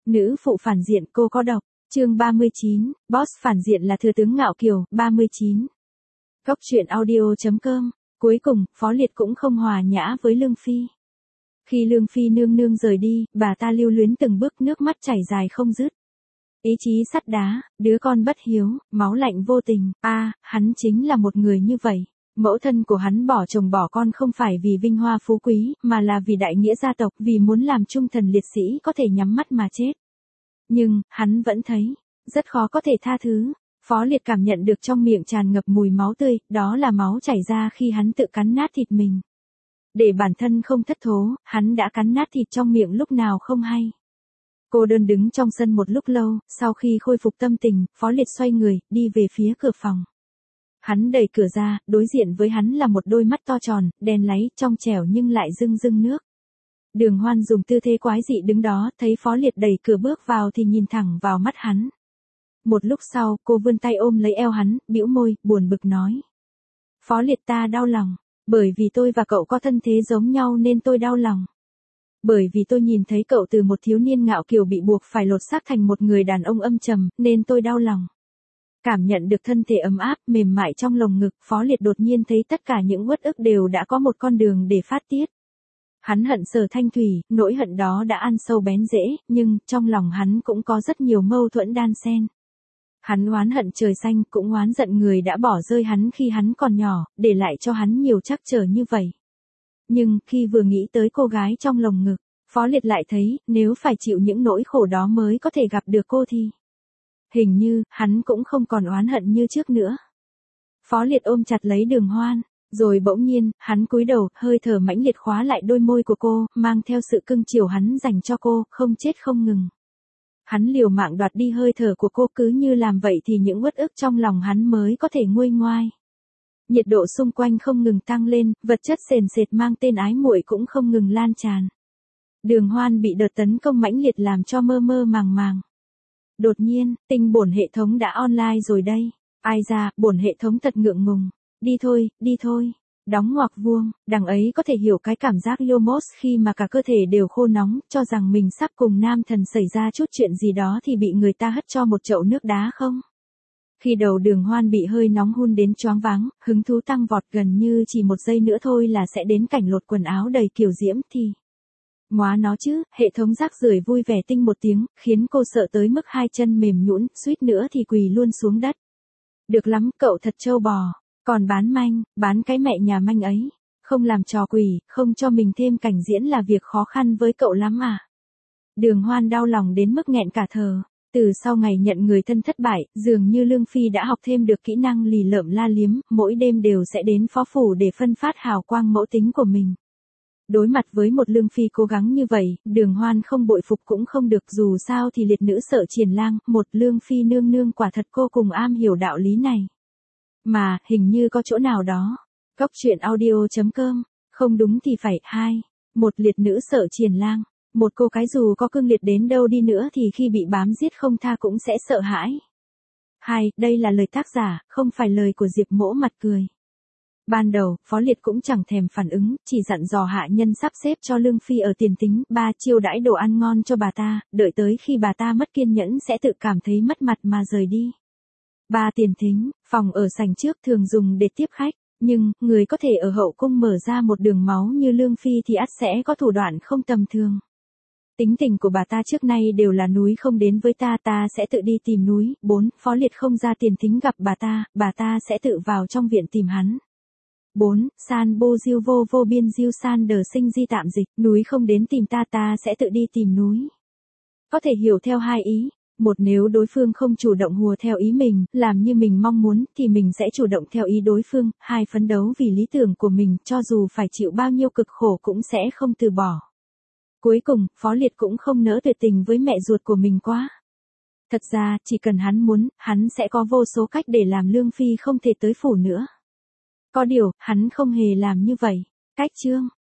Nữ phụ phản diện cô có độc. Chương 39, Boss phản diện là thừa tướng Ngạo Kiều. 39. Góc truyện audio.com. Cuối cùng, Phó Liệt cũng không hòa nhã với Lương Phi. Khi Lương Phi nương nương rời đi, bà ta lưu luyến từng bước, nước mắt chảy dài không dứt. Ý chí sắt đá, đứa con bất hiếu, máu lạnh vô tình, hắn chính là một người như vậy. Mẫu thân của hắn bỏ chồng bỏ con không phải vì vinh hoa phú quý, mà là vì đại nghĩa gia tộc, vì muốn làm trung thần liệt sĩ có thể nhắm mắt mà chết. Nhưng, hắn vẫn thấy, rất khó có thể tha thứ. Phó Liệt cảm nhận được trong miệng tràn ngập mùi máu tươi, đó là máu chảy ra khi hắn tự cắn nát thịt mình. Để bản thân không thất thố, hắn đã cắn nát thịt trong miệng lúc nào không hay. Cô đơn đứng trong sân một lúc lâu, sau khi khôi phục tâm tình, Phó Liệt xoay người, đi về phía cửa phòng. Hắn đẩy cửa ra, đối diện với hắn là một đôi mắt to tròn, đen láy, trong trẻo nhưng lại rưng rưng nước. Đường Hoan dùng tư thế quái dị đứng đó, thấy Phó Liệt đẩy cửa bước vào thì nhìn thẳng vào mắt hắn. Một lúc sau, cô vươn tay ôm lấy eo hắn, bĩu môi, buồn bực nói. Phó Liệt, ta đau lòng, bởi vì tôi và cậu có thân thế giống nhau nên tôi đau lòng. Bởi vì tôi nhìn thấy cậu từ một thiếu niên ngạo kiều bị buộc phải lột xác thành một người đàn ông âm trầm, nên tôi đau lòng. Cảm nhận được thân thể ấm áp, mềm mại trong lồng ngực, Phó Liệt đột nhiên thấy tất cả những uất ức đều đã có một con đường để phát tiết. Hắn hận Sở Thanh Thủy, nỗi hận đó đã ăn sâu bén rễ, nhưng trong lòng hắn cũng có rất nhiều mâu thuẫn đan xen. Hắn oán hận trời xanh, cũng oán giận người đã bỏ rơi hắn khi hắn còn nhỏ, để lại cho hắn nhiều trắc trở như vậy. Nhưng, khi vừa nghĩ tới cô gái trong lồng ngực, Phó Liệt lại thấy, nếu phải chịu những nỗi khổ đó mới có thể gặp được cô thì... Hình như, hắn cũng không còn oán hận như trước nữa. Phó Liệt ôm chặt lấy Đường Hoan, rồi bỗng nhiên, hắn cúi đầu, hơi thở mãnh liệt khóa lại đôi môi của cô, mang theo sự cưng chiều hắn dành cho cô, không chết không ngừng. Hắn liều mạng đoạt đi hơi thở của cô, cứ như làm vậy thì những uất ức trong lòng hắn mới có thể nguôi ngoai. Nhiệt độ xung quanh không ngừng tăng lên, vật chất sền sệt mang tên ái muội cũng không ngừng lan tràn. Đường Hoan bị đợt tấn công mãnh liệt làm cho mơ mơ màng màng. Đột nhiên, tinh bổn hệ thống đã online rồi đây. Ai da, bổn hệ thống thật ngượng ngùng. Đi thôi. Đóng ngoặc vuông, đằng ấy có thể hiểu cái cảm giác Lumos khi mà cả cơ thể đều khô nóng, cho rằng mình sắp cùng nam thần xảy ra chút chuyện gì đó thì bị người ta hất cho một chậu nước đá không? Khi đầu Đường Hoan bị hơi nóng hun đến choáng váng, hứng thú tăng vọt, gần như chỉ một giây nữa thôi là sẽ đến cảnh lột quần áo đầy kiều diễm thì... Móa nó chứ, hệ thống rác rưởi vui vẻ tinh một tiếng, khiến cô sợ tới mức hai chân mềm nhũn, suýt nữa thì quỳ luôn xuống đất. Được lắm, cậu thật trâu bò, còn bán manh, bán cái mẹ nhà manh ấy. Không làm trò quỷ, không cho mình thêm cảnh diễn là việc khó khăn với cậu lắm à. Đường Hoan đau lòng đến mức nghẹn cả thở. Từ sau ngày nhận người thân thất bại, dường như Lương Phi đã học thêm được kỹ năng lì lợm la liếm, mỗi đêm đều sẽ đến phó phủ để phân phát hào quang mẫu tính của mình. Đối mặt với một Lương Phi cố gắng như vậy, Đường Hoan không bội phục cũng không được, dù sao thì liệt nữ Sở Triển Lang, một Lương Phi nương nương quả thật cô cùng am hiểu đạo lý này. Mà, hình như có chỗ nào đó. Góc truyện audio.com, không đúng thì phải, một liệt nữ Sở Triển Lang. Một cô cái dù có cương liệt đến đâu đi nữa thì khi bị bám giết không tha cũng sẽ sợ hãi. Đây là lời tác giả, không phải lời của Diệp Mỗ mặt cười. Ban đầu, Phó Liệt cũng chẳng thèm phản ứng, chỉ dặn dò hạ nhân sắp xếp cho Lương Phi ở tiền tính, chiêu đãi đồ ăn ngon cho bà ta, đợi tới khi bà ta mất kiên nhẫn sẽ tự cảm thấy mất mặt mà rời đi. Tiền thính, phòng ở sảnh trước thường dùng để tiếp khách, nhưng, người có thể ở hậu cung mở ra một đường máu như Lương Phi thì ắt sẽ có thủ đoạn không tầm thường. Tính tình của bà ta trước nay đều là núi không đến với ta, ta sẽ tự đi tìm núi. 4. Phó Liệt không ra tiền thính gặp bà ta sẽ tự vào trong viện tìm hắn. 4. San bô diêu vô biên diêu san đờ sinh di tạm dịch, núi không đến tìm ta, ta sẽ tự đi tìm núi. Có thể hiểu theo hai ý. Một, nếu đối phương không chủ động hùa theo ý mình, làm như mình mong muốn, thì mình sẽ chủ động theo ý đối phương. 2. Phấn đấu vì lý tưởng của mình, cho dù phải chịu bao nhiêu cực khổ cũng sẽ không từ bỏ. Cuối cùng, Phó Liệt cũng không nỡ tuyệt tình với mẹ ruột của mình quá. Thật ra, chỉ cần hắn muốn, hắn sẽ có vô số cách để làm Lương Phi không thể tới phủ nữa. Có điều, hắn không hề làm như vậy. Cách chương